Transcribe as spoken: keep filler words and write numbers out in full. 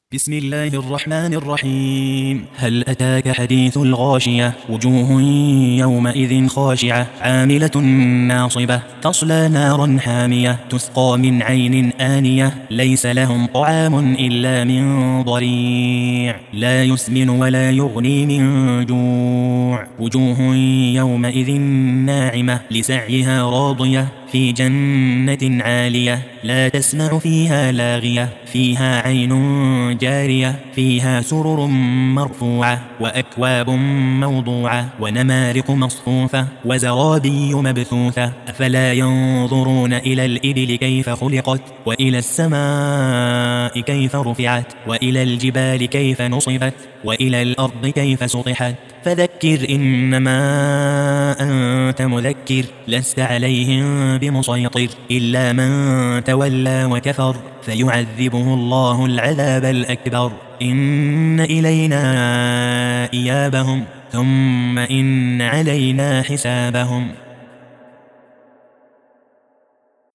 بسم الله الرحمن الرحيم. هل أتاك حديث الغاشية؟ وجوه يومئذ خاشعة عاملة ناصبة تصلى نارا حامية تسقى من عين آنية ليس لهم طعام إلا من ضريع لا يسمن ولا يغني من جوع. وجوه يومئذ ناعمة لسعيها راضية في جنة عالية لا تسمع فيها لاغية فيها عين جارية فيها سرر مرفوعة وأكواب موضوعة ونمارق مصفوفة وزرابي مبثوثة. أفلا ينظرون إلى الإبل كيف خلقت وإلى السماء كيف رفعت وإلى الجبال كيف نصبت وإلى الأرض كيف سطحت. فذكر إنما أنت مذكر لست عليهم بمسيطر إلا من تولى وكفر فيعذبه الله العذاب الأكبر. إن إلينا إيابهم ثم إن علينا حسابهم.